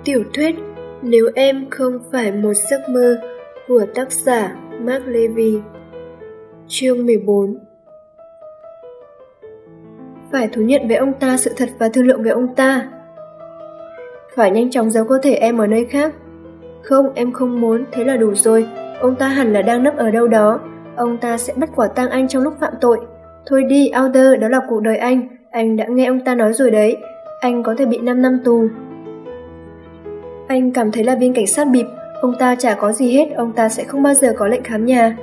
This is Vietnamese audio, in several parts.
Tiểu thuyết Nếu em không phải một giấc mơ của tác giả Mark Levy. Chương 14. Phải thú nhận với ông ta sự thật và thương lượng với ông ta. Phải nhanh chóng giấu cơ thể em ở nơi khác. Không, em không muốn, thế là đủ rồi. Ông ta hẳn là đang nấp ở đâu đó. Ông ta sẽ bắt quả tang anh trong lúc phạm tội. Thôi đi, Alder, đó là cuộc đời anh. Anh đã nghe ông ta nói rồi đấy. Anh có thể bị 5 năm tù. Anh cảm thấy là viên cảnh sát bịp. Ông ta chả có gì hết. Ông ta sẽ không bao giờ có lệnh khám nhà.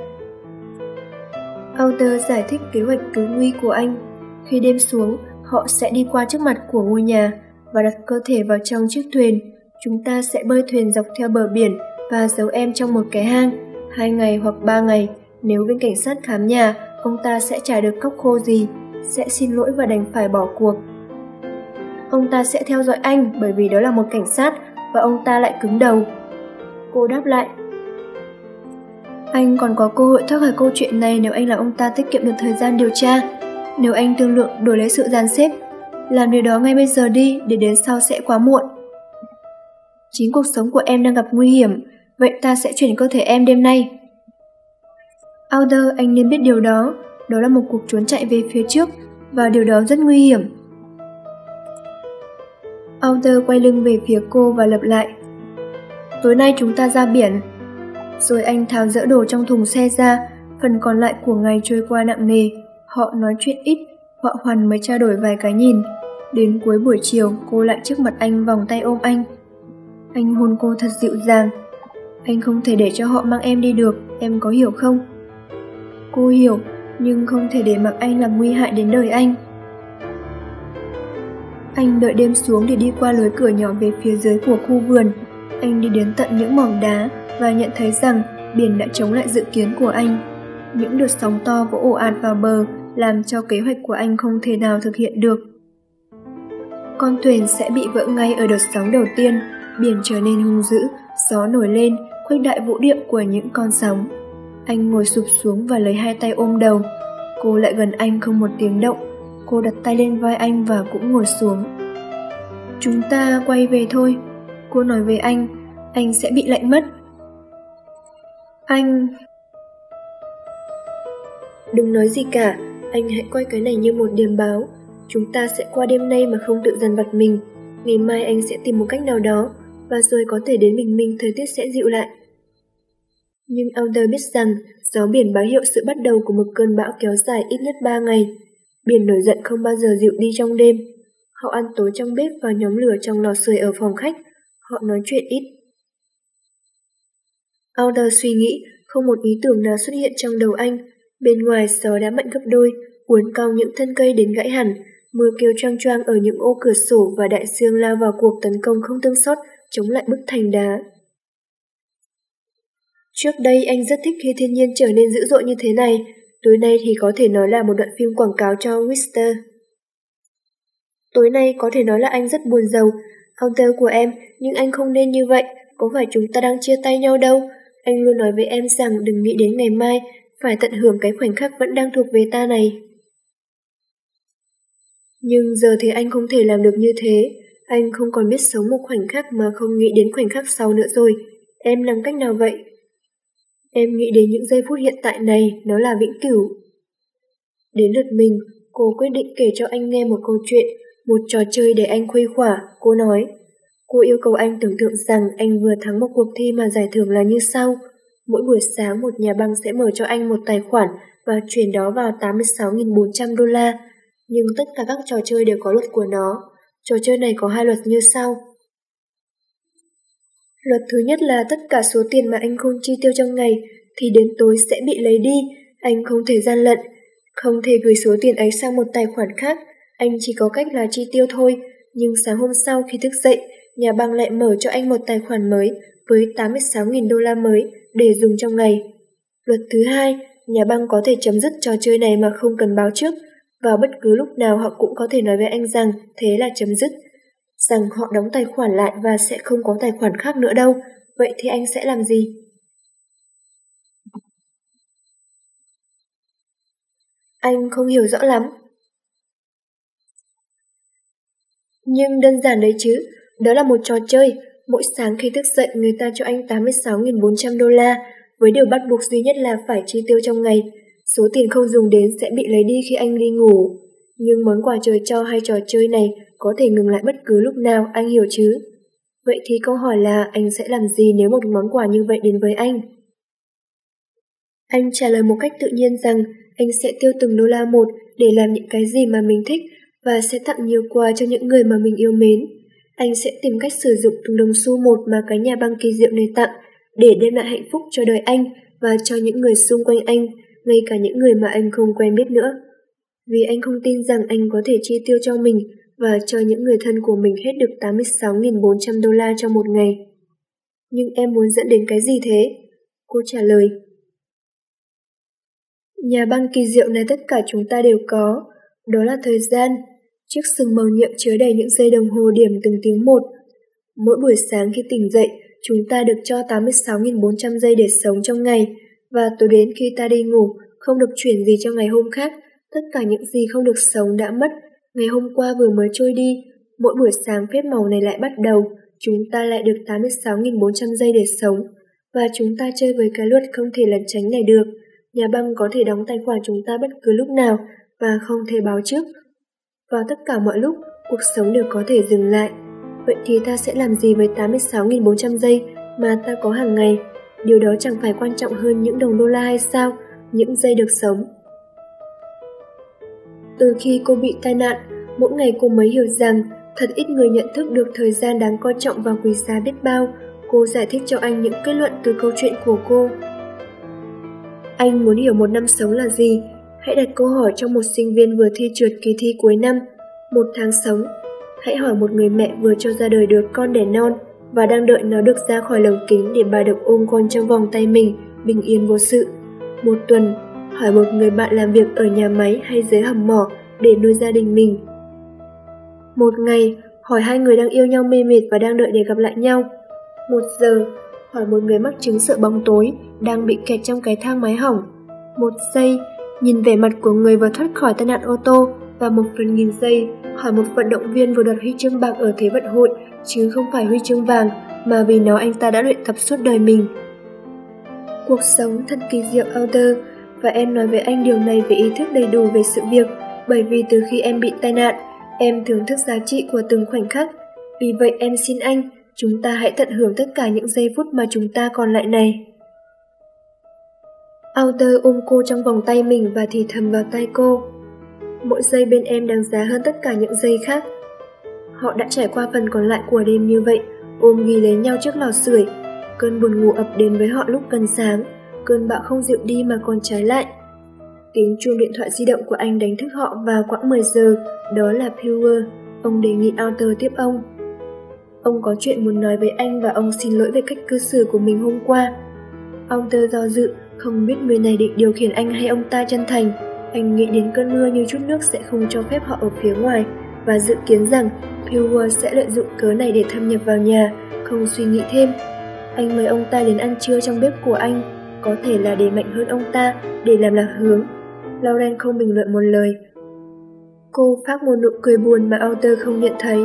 Alder giải thích kế hoạch cứu nguy của anh. Khi đêm xuống, họ sẽ đi qua trước mặt của ngôi nhà và đặt cơ thể vào trong chiếc thuyền. Chúng ta sẽ bơi thuyền dọc theo bờ biển và giấu em trong một cái hang. 2 ngày hoặc 3 ngày. Nếu viên cảnh sát khám nhà, ông ta sẽ chả được cóc khô gì, sẽ xin lỗi và đành phải bỏ cuộc. Ông ta sẽ theo dõi anh bởi vì đó là một cảnh sát và ông ta lại cứng đầu. Cô đáp lại. Anh còn có cơ hội thoát khỏi câu chuyện này nếu anh làm ông ta tiết kiệm được thời gian điều tra. Nếu anh thương lượng đổi lấy sự dàn xếp, làm điều đó ngay bây giờ đi, để đến sau sẽ quá muộn. Chính cuộc sống của em đang gặp nguy hiểm, vậy ta sẽ chuyển cơ thể em đêm nay. Alder, anh nên biết điều đó. Đó là một cuộc trốn chạy về phía trước, và điều đó rất nguy hiểm. Alder quay lưng về phía cô và lặp lại. Tối nay chúng ta ra biển. Rồi anh tháo dỡ đồ trong thùng xe ra, phần còn lại của ngày trôi qua nặng nề. Họ nói chuyện ít, Họa Hoàn mới trao đổi vài cái nhìn. Đến cuối buổi chiều, cô lại trước mặt anh vòng tay ôm anh. Anh hôn cô thật dịu dàng. Anh không thể để cho họ mang em đi được, em có hiểu không? Cô hiểu, nhưng không thể để mặc anh làm nguy hại đến đời anh. Anh đợi đêm xuống để đi qua lối cửa nhỏ về phía dưới của khu vườn. Anh đi đến tận những mỏm đá và nhận thấy rằng biển đã chống lại dự kiến của anh. Những đợt sóng to vỗ ồ ạt vào bờ làm cho kế hoạch của anh không thể nào thực hiện được. Con thuyền sẽ bị vỡ ngay ở đợt sóng đầu tiên, biển trở nên hung dữ, gió nổi lên, khuếch đại vũ điệu của những con sóng. Anh ngồi sụp xuống và lấy hai tay ôm đầu. Cô lại gần anh không một tiếng động. Cô đặt tay lên vai anh và cũng ngồi xuống. Chúng ta quay về thôi. Cô nói với anh sẽ bị lạnh mất. Anh... Đừng nói gì cả, anh hãy coi cái này như một điềm báo. Chúng ta sẽ qua đêm nay mà không tự dằn vặt mình. Ngày mai anh sẽ tìm một cách nào đó, và rồi có thể đến bình minh thời tiết sẽ dịu lại. Nhưng Alder biết rằng gió biển báo hiệu sự bắt đầu của một cơn bão kéo dài ít nhất 3 ngày. Biển nổi giận không bao giờ dịu đi trong đêm. Họ ăn tối trong bếp và nhóm lửa trong lò sưởi ở phòng khách. Họ nói chuyện ít. Alder suy nghĩ, không một ý tưởng nào xuất hiện trong đầu anh. Bên ngoài gió đã mạnh gấp đôi, uốn cong những thân cây đến gãy hẳn. Mưa kêu choang choang ở những ô cửa sổ và đại dương lao vào cuộc tấn công không thương xót, chống lại bức thành đá. Trước đây anh rất thích khi thiên nhiên trở nên dữ dội như thế này. Tối nay thì có thể nói là một đoạn phim quảng cáo cho Whistler. Tối nay có thể nói là anh rất buồn rầu. Alder của em, nhưng anh không nên như vậy. Có phải chúng ta đang chia tay nhau đâu? Anh luôn nói với em rằng đừng nghĩ đến ngày mai, phải tận hưởng cái khoảnh khắc vẫn đang thuộc về ta này. Nhưng giờ thì anh không thể làm được như thế. Anh không còn biết sống một khoảnh khắc mà không nghĩ đến khoảnh khắc sau nữa rồi. Em làm cách nào vậy? Em nghĩ đến những giây phút hiện tại này, nó là vĩnh cửu. Đến lượt mình, cô quyết định kể cho anh nghe một câu chuyện, một trò chơi để anh khuây khỏa, cô nói. Cô yêu cầu anh tưởng tượng rằng anh vừa thắng một cuộc thi mà giải thưởng là như sau. Mỗi buổi sáng một nhà băng sẽ mở cho anh một tài khoản và chuyển đó vào 86.400 đô la. Nhưng tất cả các trò chơi đều có luật của nó. Trò chơi này có 2 luật như sau. Luật thứ nhất là tất cả số tiền mà anh không chi tiêu trong ngày thì đến tối sẽ bị lấy đi. Anh không thể gian lận, không thể gửi số tiền ấy sang một tài khoản khác. Anh chỉ có cách là chi tiêu thôi. Nhưng sáng hôm sau khi thức dậy, nhà băng lại mở cho anh một tài khoản mới với 86.000 đô la mới để dùng trong ngày. Luật thứ hai, nhà băng có thể chấm dứt trò chơi này mà không cần báo trước. Vào bất cứ lúc nào họ cũng có thể nói với anh rằng thế là chấm dứt. Rằng họ đóng tài khoản lại và sẽ không có tài khoản khác nữa đâu. Vậy thì anh sẽ làm gì? Anh không hiểu rõ lắm. Nhưng đơn giản đấy chứ, đó là một trò chơi. Mỗi sáng khi thức dậy người ta cho anh 86.400 đô la, với điều bắt buộc duy nhất là phải chi tiêu trong ngày. Số tiền không dùng đến sẽ bị lấy đi khi anh đi ngủ. Nhưng món quà trời cho hay trò chơi này có thể ngừng lại bất cứ lúc nào, anh hiểu chứ? Vậy thì câu hỏi là anh sẽ làm gì nếu một món quà như vậy đến với anh? Anh trả lời một cách tự nhiên rằng anh sẽ tiêu từng đô la một để làm những cái gì mà mình thích và sẽ tặng nhiều quà cho những người mà mình yêu mến. Anh sẽ tìm cách sử dụng từng đồng xu một mà cái nhà băng kỳ diệu này tặng để đem lại hạnh phúc cho đời anh và cho những người xung quanh anh, ngay cả những người mà anh không quen biết nữa. Vì anh không tin rằng anh có thể chi tiêu cho mình và cho những người thân của mình hết được 86.400 đô la trong một ngày. Nhưng em muốn dẫn đến cái gì thế? Cô trả lời. Nhà băng kỳ diệu này tất cả chúng ta đều có, đó là thời gian. Chiếc sừng màu nhiệm chứa đầy những giây đồng hồ điểm từng tiếng một. Mỗi buổi sáng khi tỉnh dậy, chúng ta được cho 86.400 giây để sống trong ngày, và tối đến khi ta đi ngủ, không được chuyển gì cho ngày hôm khác. Tất cả những gì không được sống đã mất, ngày hôm qua vừa mới trôi đi. Mỗi buổi sáng phép màu này lại bắt đầu, chúng ta lại được 86.400 giây để sống, và chúng ta chơi với cái luật không thể lẩn tránh này được. Nhà băng có thể đóng tài khoản chúng ta bất cứ lúc nào và không thể báo trước. Vào tất cả mọi lúc, cuộc sống đều có thể dừng lại. Vậy thì ta sẽ làm gì với 86.400 giây mà ta có hàng ngày? Điều đó chẳng phải quan trọng hơn những đồng đô la hay sao? Những giây được sống. Từ khi cô bị tai nạn, mỗi ngày cô mới hiểu rằng thật ít người nhận thức được thời gian đáng coi trọng và quý giá biết bao. Cô giải thích cho anh những kết luận từ câu chuyện của cô. Anh muốn hiểu một năm sống là gì? Hãy đặt câu hỏi cho một sinh viên vừa thi trượt kỳ thi cuối năm. Một tháng sống. Hãy hỏi một người mẹ vừa cho ra đời đứa con đẻ non và đang đợi nó được ra khỏi lồng kính để bà được ôm con trong vòng tay mình, bình yên vô sự. Một tuần, hỏi một người bạn làm việc ở nhà máy hay dưới hầm mỏ để nuôi gia đình mình. Một ngày, hỏi hai người đang yêu nhau mê mệt và đang đợi để gặp lại nhau. Một giờ, hỏi một người mắc chứng sợ bóng tối, đang bị kẹt trong cái thang máy hỏng. Một giây, nhìn vẻ mặt của người vừa thoát khỏi tai nạn ô tô, và 1/1000 giây, hỏi một vận động viên vừa đoạt huy chương bạc ở Thế vận hội, chứ không phải huy chương vàng, mà vì nó anh ta đã luyện tập suốt đời mình. Cuộc sống thật kỳ diệu, Arthur, và em nói với anh điều này với ý thức đầy đủ về sự việc, bởi vì từ khi em bị tai nạn, em thưởng thức giá trị của từng khoảnh khắc. Vì vậy em xin anh, chúng ta hãy tận hưởng tất cả những giây phút mà chúng ta còn lại này. Arthur ôm cô trong vòng tay mình và thì thầm vào tai cô. Mỗi giây bên em đáng giá hơn tất cả những giây khác. Họ đã trải qua phần còn lại của đêm như vậy, ôm ghì lấy nhau trước lò sưởi. Cơn buồn ngủ ập đến với họ lúc gần sáng, cơn bão không dịu đi mà còn trái lại. Tiếng chuông điện thoại di động của anh đánh thức họ vào quãng 10 giờ, đó là Pure. Ông đề nghị Arthur tiếp ông. Ông có chuyện muốn nói với anh và ông xin lỗi về cách cư xử của mình hôm qua. Arthur do dự, không biết người này định điều khiển anh hay ông ta chân thành. Anh nghĩ đến cơn mưa như chút nước sẽ không cho phép họ ở phía ngoài và dự kiến rằng Pure sẽ lợi dụng cớ này để thâm nhập vào nhà, không suy nghĩ thêm. Anh mời ông ta đến ăn trưa trong bếp của anh, có thể là để mạnh hơn ông ta, để làm lạc hướng. Lauren không bình luận một lời. Cô phác một nụ cười buồn mà Arthur không nhận thấy.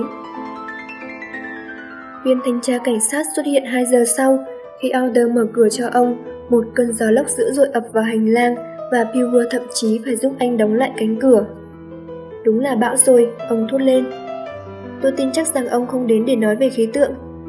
Viên thanh tra cảnh sát xuất hiện 2 giờ sau. Khi Arthur mở cửa cho ông, một cơn gió lốc dữ dội ập vào hành lang và Pure thậm chí phải giúp anh đóng lại cánh cửa. Đúng là bão rồi, ông thốt lên. Tôi tin chắc rằng ông không đến để nói về khí tượng.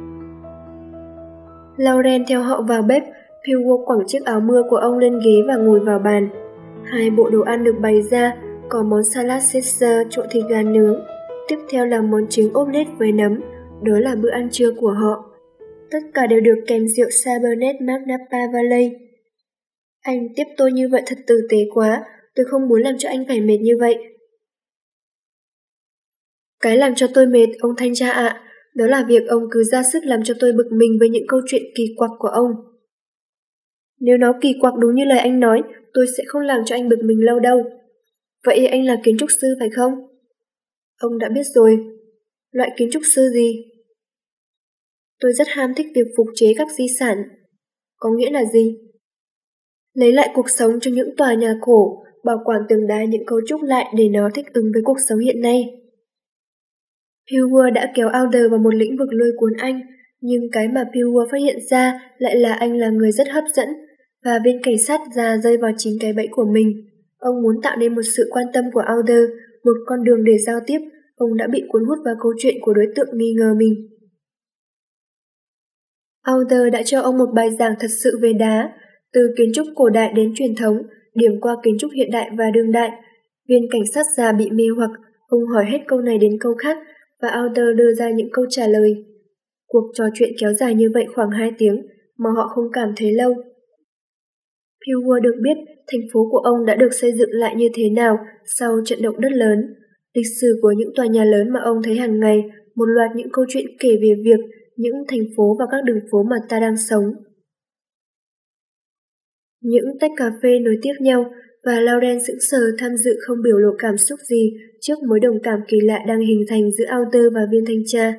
Lauren theo họ vào bếp, Pure quẳng chiếc áo mưa của ông lên ghế và ngồi vào bàn. 2 bộ đồ ăn được bày ra, có món salad Caesar trộn thịt gà nướng. Tiếp theo là món trứng ốp lết với nấm, đó là bữa ăn trưa của họ. Tất cả đều được kèm rượu Cabernet Marc Napa Valley. Anh tiếp tôi như vậy thật tử tế quá, tôi không muốn làm cho anh phải mệt như vậy. Cái làm cho tôi mệt, ông thanh tra ạ, đó là việc ông cứ ra sức làm cho tôi bực mình với những câu chuyện kỳ quặc của ông. Nếu nó kỳ quặc đúng như lời anh nói, tôi sẽ không làm cho anh bực mình lâu đâu. Vậy anh là kiến trúc sư phải không? Ông đã biết rồi. Loại kiến trúc sư gì? Tôi rất ham thích việc phục chế các di sản. Có nghĩa là gì? Lấy lại cuộc sống cho những tòa nhà cổ, bảo quản tường đá những cấu trúc lại để nó thích ứng với cuộc sống hiện nay. Pure đã kéo Arthur vào một lĩnh vực lôi cuốn anh, Nhưng cái mà Pilwer phát hiện ra lại là anh là người rất hấp dẫn, và viên cảnh sát già rơi vào chính cái bẫy của mình. Ông muốn tạo nên một sự quan tâm của Alder, một con đường để giao tiếp. Ông đã bị cuốn hút vào câu chuyện của đối tượng nghi ngờ mình. Alder đã cho ông một bài giảng thật sự về đá, từ kiến trúc cổ đại đến truyền thống, điểm qua kiến trúc hiện đại và đương đại. Viên cảnh sát già bị mê hoặc, ông hỏi hết câu này đến câu khác, và Alder đưa ra những câu trả lời. Cuộc trò chuyện kéo dài như vậy khoảng 2 tiếng, mà họ không cảm thấy lâu. Pilwer được biết thành phố của ông đã được xây dựng lại như thế nào sau trận động đất lớn, lịch sử của những tòa nhà lớn mà ông thấy hàng ngày, một loạt những câu chuyện kể về việc những thành phố và các đường phố mà ta đang sống. Những tách cà phê nối tiếp nhau, và Lauren sững sờ tham dự không biểu lộ cảm xúc gì trước mối đồng cảm kỳ lạ đang hình thành giữa Alder và viên thanh tra.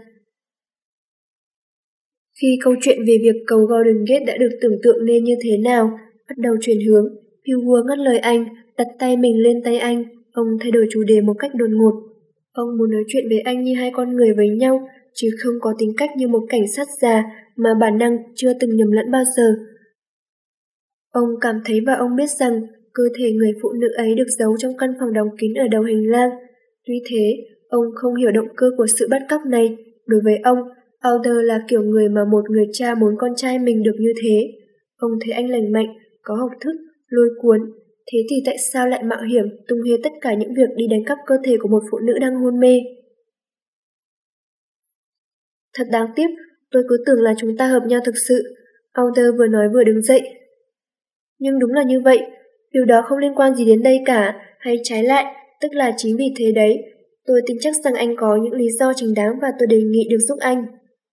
Khi câu chuyện về việc cầu Golden Gate đã được tưởng tượng nên như thế nào bắt đầu chuyển hướng, Pilwer ngắt lời anh, đặt tay mình lên tay anh. Ông thay đổi chủ đề một cách đột ngột. Ông muốn nói chuyện với anh như hai con người với nhau, chứ không có tính cách như một cảnh sát già mà bản năng chưa từng nhầm lẫn bao giờ. Ông cảm thấy và ông biết rằng cơ thể người phụ nữ ấy được giấu trong căn phòng đóng kín ở đầu hành lang. Tuy thế, ông không hiểu động cơ của sự bắt cóc này. Đối với ông, Alder là kiểu người mà một người cha muốn con trai mình được như thế. Ông thấy anh lành mạnh, có học thức, lôi cuốn. Thế thì tại sao lại mạo hiểm tung hê tất cả những việc đi đánh cắp cơ thể của một phụ nữ đang hôn mê? Thật đáng tiếc, tôi cứ tưởng là chúng ta hợp nhau thực sự. Alder vừa nói vừa đứng dậy. Nhưng đúng là như vậy, điều đó không liên quan gì đến đây cả, hay trái lại, tức là chính vì thế đấy. Tôi tin chắc rằng anh có những lý do chính đáng và tôi đề nghị được giúp anh.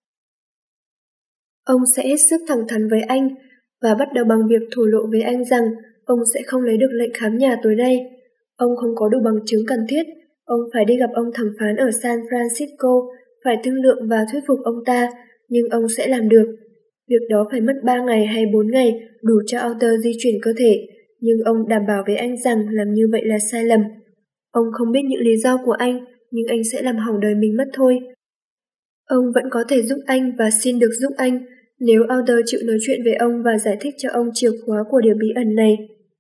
Ông sẽ hết sức thẳng thắn với anh, và bắt đầu bằng việc thổ lộ với anh rằng ông sẽ không lấy được lệnh khám nhà tối nay. Ông không có đủ bằng chứng cần thiết, ông phải đi gặp ông thẩm phán ở San Francisco, phải thương lượng và thuyết phục ông ta, nhưng ông sẽ làm được. Việc đó phải mất 3 ngày hay 4 ngày đủ cho Alder di chuyển cơ thể, nhưng ông đảm bảo với anh rằng làm như vậy là sai lầm. Ông không biết những lý do của anh, nhưng anh sẽ làm hỏng đời mình mất thôi. Ông vẫn có thể giúp anh và xin được giúp anh, nếu Alder chịu nói chuyện với ông và giải thích cho ông chìa khóa của điều bí ẩn này.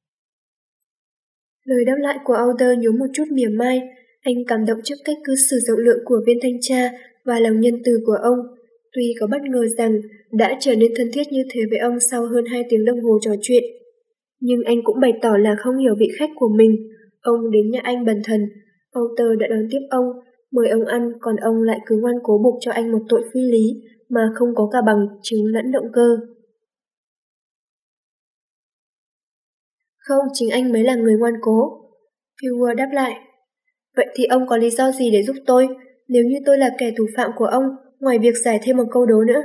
Lời đáp lại của Alder nhốm một chút mỉa mai, anh cảm động trước cách cư xử rộng lượng của viên thanh tra và lòng nhân từ của ông. Tuy có bất ngờ rằng đã trở nên thân thiết như thế với ông sau hơn 2 tiếng đồng hồ trò chuyện, nhưng anh cũng bày tỏ là không hiểu vị khách của mình. Ông đến nhà anh bần thần, Alder đã đón tiếp ông, mời ông ăn, còn ông lại cứ ngoan cố buộc cho anh một tội phi lý mà không có cả bằng chứng lẫn động cơ. Không, chính anh mới là người ngoan cố. Pilwer đáp lại. Vậy thì ông có lý do gì để giúp tôi, nếu như tôi là kẻ thủ phạm của ông, ngoài việc giải thêm một câu đố nữa?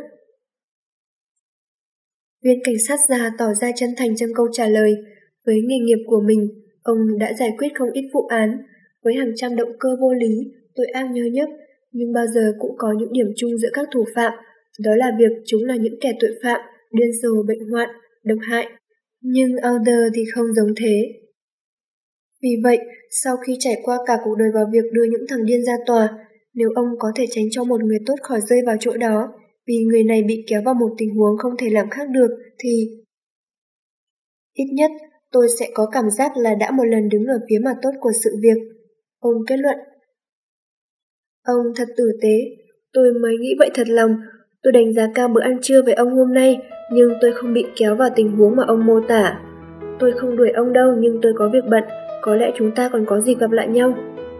Viên cảnh sát già tỏ ra chân thành trong câu trả lời. Với nghề nghiệp của mình, ông đã giải quyết không ít vụ án, với hàng trăm động cơ vô lý, tội ác nhơ nhớp, nhưng bao giờ cũng có những điểm chung giữa các thủ phạm, đó là việc chúng là những kẻ tội phạm, điên rồ, bệnh hoạn, độc hại. Nhưng Alder thì không giống thế. Vì vậy, sau khi trải qua cả cuộc đời vào việc đưa những thằng điên ra tòa, nếu ông có thể tránh cho một người tốt khỏi rơi vào chỗ đó, vì người này bị kéo vào một tình huống không thể làm khác được, thì ít nhất tôi sẽ có cảm giác là đã một lần đứng ở phía mặt tốt của sự việc. Ông kết luận. Ông thật tử tế, tôi mới nghĩ vậy thật lòng. Tôi đánh giá cao bữa ăn trưa với ông hôm nay, nhưng tôi không bị kéo vào tình huống mà ông mô tả. Tôi không đuổi ông đâu, nhưng tôi có việc bận, có lẽ chúng ta còn có dịp gặp lại nhau.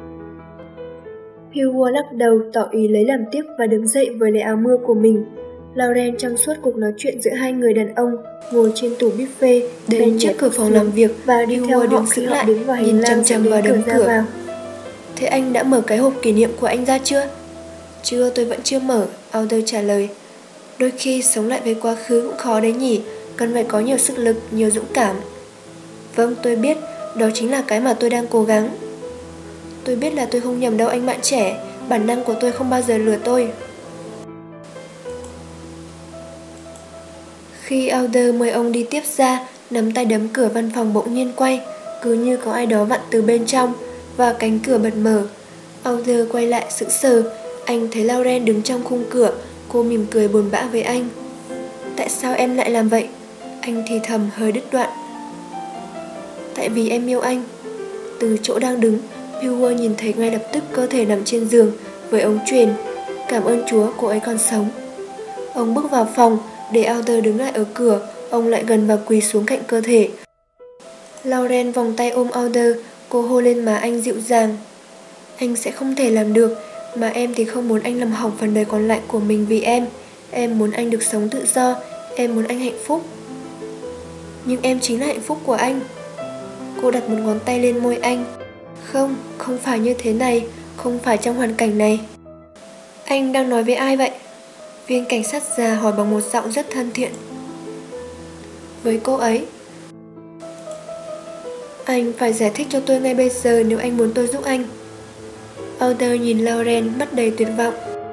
Pilwer lắc đầu tỏ ý lấy làm tiếc và đứng dậy với lấy áo mưa của mình. Lauren trong suốt cuộc nói chuyện giữa hai người đàn ông ngồi trên tủ buffet bên trước cửa phòng làm việc và đi theo họ khi họ đứng vào hành lang chằm vào đống cửa. Thế anh đã mở cái hộp kỷ niệm của anh ra chưa? Chưa, tôi vẫn chưa mở, Alder trả lời. Đôi khi sống lại với quá khứ cũng khó đấy nhỉ, cần phải có nhiều sức lực, nhiều dũng cảm. Vâng, tôi biết, đó chính là cái mà tôi đang cố gắng. Tôi biết là tôi không nhầm đâu anh bạn trẻ, bản năng của tôi không bao giờ lừa tôi. Khi Alder mời ông đi tiếp ra, nắm tay đấm cửa văn phòng bỗng nhiên quay, cứ như có ai đó vặn từ bên trong, và cánh cửa bật mở. Alder quay lại sững sờ, anh thấy Lauren đứng trong khung cửa, Cô mỉm cười buồn bã với anh. Tại sao em lại làm vậy? Anh thì thầm hơi đứt đoạn. Tại vì em yêu anh. Từ chỗ đang đứng, Pilwer nhìn thấy ngay lập tức cơ thể nằm trên giường với ống truyền. Cảm ơn Chúa, cô ấy còn sống. Ông bước vào phòng, để Alder đứng lại ở cửa, ông lại gần và quỳ xuống cạnh cơ thể. Lauren vòng tay ôm Alder, cô hôn lên má anh dịu dàng. Anh sẽ không thể làm được, mà em thì không muốn anh làm hỏng phần đời còn lại của mình vì em. Em muốn anh được sống tự do, em muốn anh hạnh phúc. Nhưng em chính là hạnh phúc của anh. Cô đặt một ngón tay lên môi anh. Không, không phải như thế này, không phải trong hoàn cảnh này. Anh đang nói với ai vậy? Viên cảnh sát già hỏi bằng một giọng rất thân thiện. Với cô ấy. Anh phải giải thích cho tôi ngay bây giờ nếu anh muốn tôi giúp anh. Alder nhìn Lauren mắt đầy tuyệt vọng.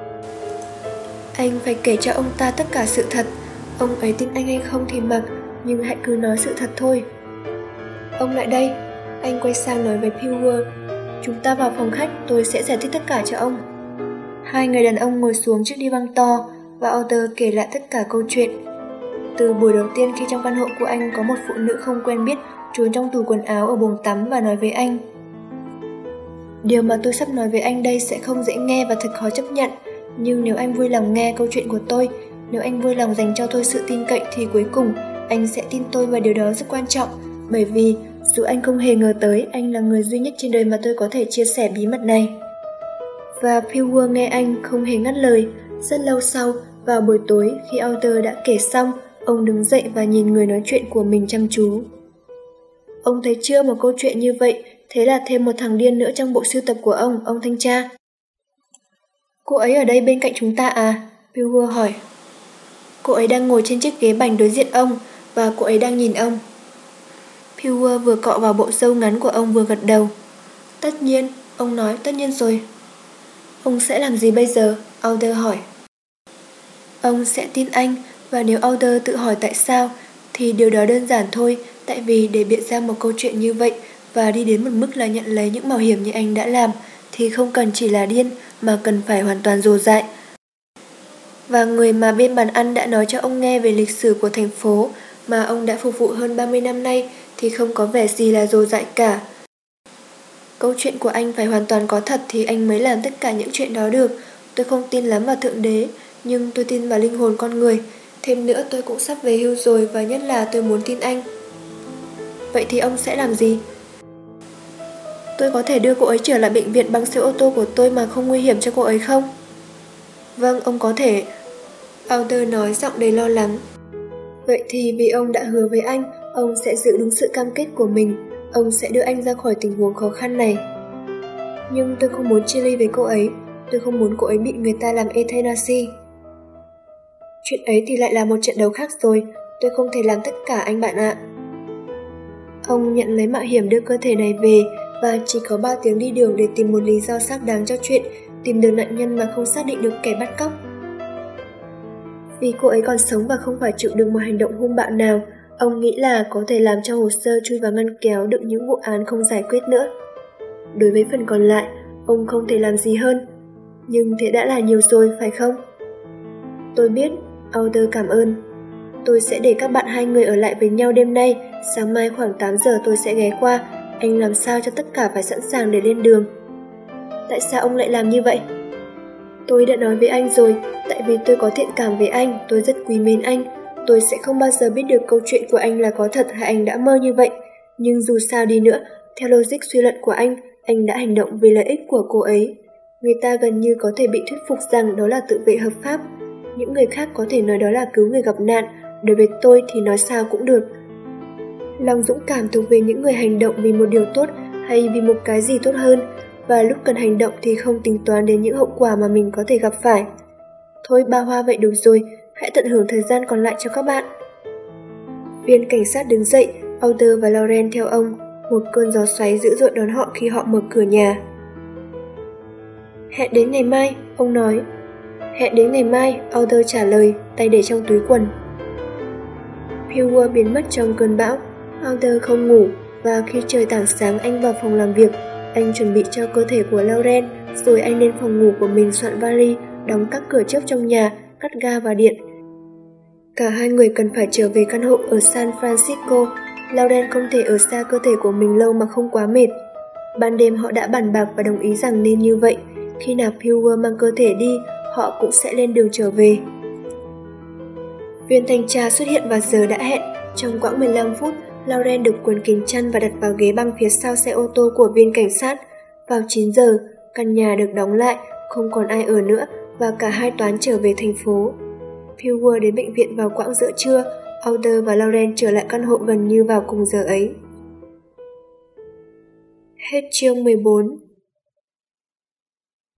Anh phải kể cho ông ta tất cả sự thật. Ông ấy tin anh hay không thì mặc, nhưng hãy cứ nói sự thật thôi. Ông lại đây. Anh quay sang nói với Pilwer. Chúng ta vào phòng khách, tôi sẽ giải thích tất cả cho ông. Hai người đàn ông ngồi xuống chiếc đi băng to và Alder kể lại tất cả câu chuyện. Từ buổi đầu tiên khi trong căn hộ của anh có một phụ nữ không quen biết trốn trong tủ quần áo ở bồn tắm và nói với anh. Điều mà tôi sắp nói với anh đây sẽ không dễ nghe và thật khó chấp nhận, nhưng nếu anh vui lòng nghe câu chuyện của tôi, nếu anh vui lòng dành cho tôi sự tin cậy thì cuối cùng anh sẽ tin tôi và điều đó rất quan trọng, bởi vì dù anh không hề ngờ tới anh là người duy nhất trên đời mà tôi có thể chia sẻ bí mật này. Và Pilwer nghe anh không hề ngắt lời. Rất lâu sau, vào buổi tối khi Alder đã kể xong, ông đứng dậy và nhìn người nói chuyện của mình chăm chú. Ông thấy chưa, một câu chuyện như vậy, thế là thêm một thằng điên nữa trong bộ sưu tập của ông thanh tra. Cô ấy ở đây bên cạnh chúng ta à? Pilwer hỏi. Cô ấy đang ngồi trên chiếc ghế bành đối diện ông, và cô ấy đang nhìn ông. Pilwer vừa cọ vào bộ râu ngắn của ông vừa gật đầu. Tất nhiên, ông nói, tất nhiên rồi. Ông sẽ làm gì bây giờ? Alder hỏi. Ông sẽ tin anh, và nếu Alder tự hỏi tại sao, thì điều đó đơn giản thôi, tại vì để biện ra một câu chuyện như vậy và đi đến một mức là nhận lấy những mạo hiểm như anh đã làm, thì không cần chỉ là điên, mà cần phải hoàn toàn rồ dại. Và người mà bên bàn ăn đã nói cho ông nghe về lịch sử của thành phố mà ông đã phục vụ hơn 30 năm nay thì không có vẻ gì là rồ dại cả. Câu chuyện của anh phải hoàn toàn có thật thì anh mới làm tất cả những chuyện đó được. Tôi không tin lắm vào Thượng Đế, nhưng tôi tin vào linh hồn con người. Thêm nữa tôi cũng sắp về hưu rồi và nhất là tôi muốn tin anh. Vậy thì ông sẽ làm gì? Tôi có thể đưa cô ấy trở lại bệnh viện bằng xe ô tô của tôi mà không nguy hiểm cho cô ấy không? Vâng, ông có thể. Alder nói giọng đầy lo lắng. Vậy thì vì ông đã hứa với anh, ông sẽ giữ đúng sự cam kết của mình. Ông sẽ đưa anh ra khỏi tình huống khó khăn này. Nhưng tôi không muốn chia ly với cô ấy. Tôi không muốn cô ấy bị người ta làm euthanasia. Chuyện ấy thì lại là một trận đấu khác rồi. Tôi không thể làm tất cả anh bạn ạ. Ông nhận lấy mạo hiểm đưa cơ thể này về và chỉ có 3 tiếng đi đường để tìm một lý do xác đáng cho chuyện tìm được nạn nhân mà không xác định được kẻ bắt cóc. Vì cô ấy còn sống và không phải chịu được một hành động hung bạo nào, ông nghĩ là có thể làm cho hồ sơ chui vào ngăn kéo đựng những vụ án không giải quyết nữa. Đối với phần còn lại, ông không thể làm gì hơn. Nhưng thế đã là nhiều rồi, phải không? Tôi biết, Alder cảm ơn. Tôi sẽ để các bạn hai người ở lại với nhau đêm nay, sáng mai khoảng 8 giờ tôi sẽ ghé qua. Anh làm sao cho tất cả phải sẵn sàng để lên đường. Tại sao ông lại làm như vậy? Tôi đã nói với anh rồi, tại vì tôi có thiện cảm với anh, tôi rất quý mến anh. Tôi sẽ không bao giờ biết được câu chuyện của anh là có thật hay anh đã mơ như vậy. Nhưng dù sao đi nữa, theo logic suy luận của anh đã hành động vì lợi ích của cô ấy. Người ta gần như có thể bị thuyết phục rằng đó là tự vệ hợp pháp. Những người khác có thể nói đó là cứu người gặp nạn, đối với tôi thì nói sao cũng được. Lòng dũng cảm thuộc về những người hành động vì một điều tốt hay vì một cái gì tốt hơn, và lúc cần hành động thì không tính toán đến những hậu quả mà mình có thể gặp phải. Thôi ba hoa vậy đủ rồi, hãy tận hưởng thời gian còn lại cho các bạn. Viên cảnh sát đứng dậy, Alder và Lauren theo ông. Một cơn gió xoáy dữ dội đón họ khi họ mở cửa nhà. Hẹn đến ngày mai, ông nói. Hẹn đến ngày mai, Alder trả lời, tay để trong túi quần. Pilwer biến mất trong cơn bão. Alder không ngủ, và khi trời tảng sáng anh vào phòng làm việc. Anh chuẩn bị cho cơ thể của Lauren, rồi anh lên phòng ngủ của mình soạn vali, đóng các cửa chớp trong nhà, tắt ga và điện. Cả hai người cần phải trở về căn hộ ở San Francisco. Lauren không thể ở xa cơ thể của mình lâu mà không quá mệt. Ban đêm họ đã bàn bạc và đồng ý rằng nên như vậy. Khi nào Pilger mang cơ thể đi, họ cũng sẽ lên đường trở về. Viên thanh tra xuất hiện vào giờ đã hẹn. Trong quãng 15 phút, Lauren được quấn kín chăn và đặt vào ghế băng phía sau xe ô tô của viên cảnh sát. Vào 9 giờ, căn nhà được đóng lại, không còn ai ở nữa và cả hai toán trở về thành phố. Pilger đến bệnh viện vào quãng giữa trưa, Arthur và Lauren trở lại căn hộ gần như vào cùng giờ ấy. Hết chương 14.